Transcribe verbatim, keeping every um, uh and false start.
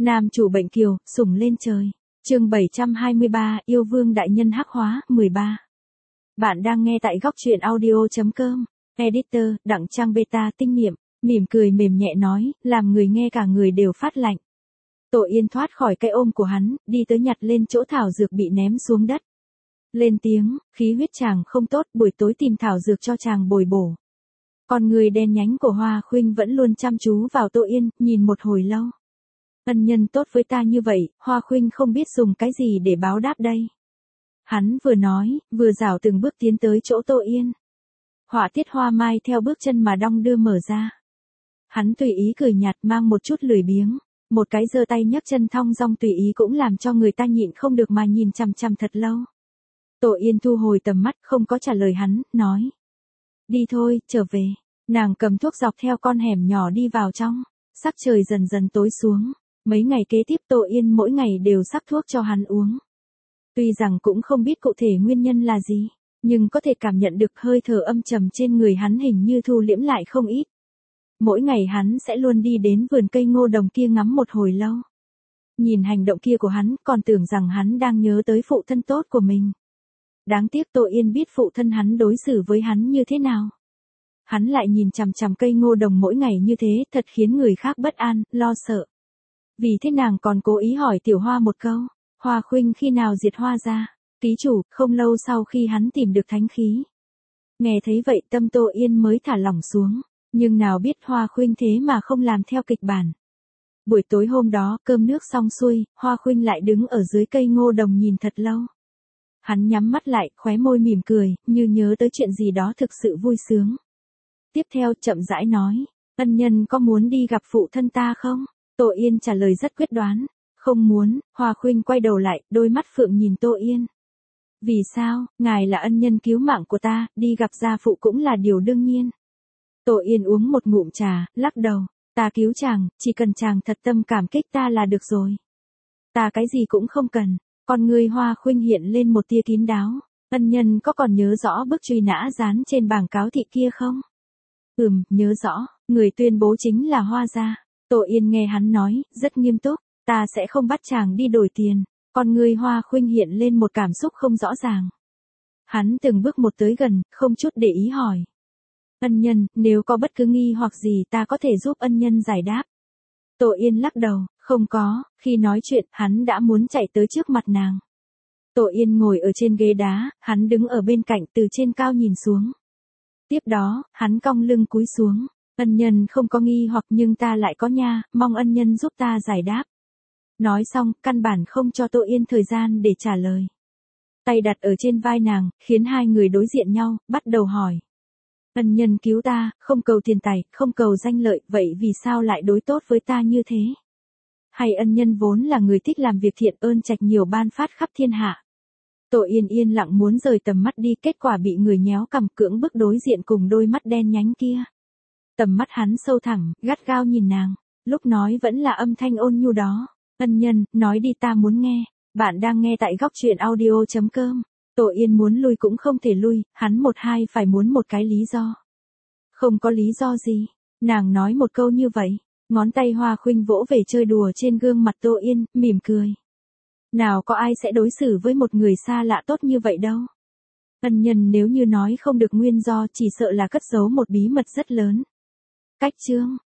Nam chủ bệnh kiều, sủng lên trời. Chương bảy trăm hai mươi ba, yêu vương đại nhân hắc hóa, mười ba. Bạn đang nghe tại góc truyện audio chấm com. Editor, Đặng Trang Beta tinh niệm, mỉm cười mềm nhẹ nói, làm người nghe cả người đều phát lạnh. Tổ Yên thoát khỏi cái ôm của hắn, đi tới nhặt lên chỗ thảo dược bị ném xuống đất. Lên tiếng, khí huyết chàng không tốt, buổi tối tìm thảo dược cho chàng bồi bổ. Con người đen nhánh của Hoa Khuynh vẫn luôn chăm chú vào Tổ Yên, nhìn một hồi lâu. Ân nhân tốt với ta như vậy, Hoa Khuynh không biết dùng cái gì để báo đáp đây. Hắn vừa nói, vừa rảo từng bước tiến tới chỗ Tổ Yên. Họa tiết hoa mai theo bước chân mà đong đưa mở ra. Hắn tùy ý cười nhạt mang một chút lười biếng, một cái giơ tay nhấc chân thong dong tùy ý cũng làm cho người ta nhịn không được mà nhìn chằm chằm thật lâu. Tổ Yên thu hồi tầm mắt không có trả lời hắn, nói. Đi thôi, trở về. Nàng cầm thuốc dọc theo con hẻm nhỏ đi vào trong, sắc trời dần dần tối xuống. Mấy ngày kế tiếp Tổ Yên mỗi ngày đều sắc thuốc cho hắn uống. Tuy rằng cũng không biết cụ thể nguyên nhân là gì, nhưng có thể cảm nhận được hơi thở âm trầm trên người hắn hình như thu liễm lại không ít. Mỗi ngày hắn sẽ luôn đi đến vườn cây ngô đồng kia ngắm một hồi lâu. Nhìn hành động kia của hắn còn tưởng rằng hắn đang nhớ tới phụ thân tốt của mình. Đáng tiếc Tổ Yên biết phụ thân hắn đối xử với hắn như thế nào. Hắn lại nhìn chằm chằm cây ngô đồng mỗi ngày như thế thật khiến người khác bất an, lo sợ. Vì thế nàng còn cố ý hỏi Tiểu Hoa một câu, Hoa Khuynh khi nào diệt Hoa ra? Ký chủ, không lâu sau khi hắn tìm được thánh khí. Nghe thấy vậy tâm Tổ Yên mới thả lỏng xuống, nhưng nào biết Hoa Khuynh thế mà không làm theo kịch bản. Buổi tối hôm đó, cơm nước xong xuôi, Hoa Khuynh lại đứng ở dưới cây ngô đồng nhìn thật lâu. Hắn nhắm mắt lại, khóe môi mỉm cười, như nhớ tới chuyện gì đó thực sự vui sướng. Tiếp theo chậm rãi nói, ân nhân có muốn đi gặp phụ thân ta không? Tổ Yên trả lời rất quyết đoán, không muốn. Hoa Khuynh quay đầu lại, đôi mắt phượng nhìn Tổ Yên. Vì sao, ngài là ân nhân cứu mạng của ta, đi gặp gia phụ cũng là điều đương nhiên. Tổ Yên uống một ngụm trà, lắc đầu, ta cứu chàng, chỉ cần chàng thật tâm cảm kích ta là được rồi. Ta cái gì cũng không cần. Con người Hoa Khuynh hiện lên một tia kín đáo, ân nhân có còn nhớ rõ bức truy nã dán trên bảng cáo thị kia không? Ừm, nhớ rõ, người tuyên bố chính là Hoa gia. Tổ Yên nghe hắn nói, rất nghiêm túc, ta sẽ không bắt chàng đi đổi tiền. Con người Hoa Khuynh hiện lên một cảm xúc không rõ ràng. Hắn từng bước một tới gần, không chút để ý hỏi. Ân nhân, nếu có bất cứ nghi hoặc gì ta có thể giúp ân nhân giải đáp. Tổ Yên lắc đầu, không có, khi nói chuyện, hắn đã muốn chạy tới trước mặt nàng. Tổ Yên ngồi ở trên ghế đá, hắn đứng ở bên cạnh từ trên cao nhìn xuống. Tiếp đó, hắn cong lưng cúi xuống, ân nhân không có nghi hoặc nhưng ta lại có nha, mong ân nhân giúp ta giải đáp. Nói xong, căn bản không cho Tổ Yên thời gian để trả lời. Tay đặt ở trên vai nàng, khiến hai người đối diện nhau, bắt đầu hỏi. Ân nhân cứu ta, không cầu tiền tài, không cầu danh lợi, vậy vì sao lại đối tốt với ta như thế? Hay ân nhân vốn là người thích làm việc thiện ơn trạch nhiều ban phát khắp thiên hạ? Tổ Yên yên lặng muốn rời tầm mắt đi, kết quả bị người nhéo cằm cưỡng bức đối diện cùng đôi mắt đen nhánh kia. Tầm mắt hắn sâu thẳm, gắt gao nhìn nàng, lúc nói vẫn là âm thanh ôn nhu đó. Ân nhân, nói đi ta muốn nghe. Bạn đang nghe tại góc truyện audio chấm com. Tổ Yên muốn lui cũng không thể lui, hắn một hai phải muốn một cái lý do. Không có lý do gì, nàng nói một câu như vậy, ngón tay Hoa Khuynh vỗ về chơi đùa trên gương mặt Tổ Yên, mỉm cười. Nào có ai sẽ đối xử với một người xa lạ tốt như vậy đâu. Ân nhân nếu như nói không được nguyên do chỉ sợ là cất giấu một bí mật rất lớn. Cách chương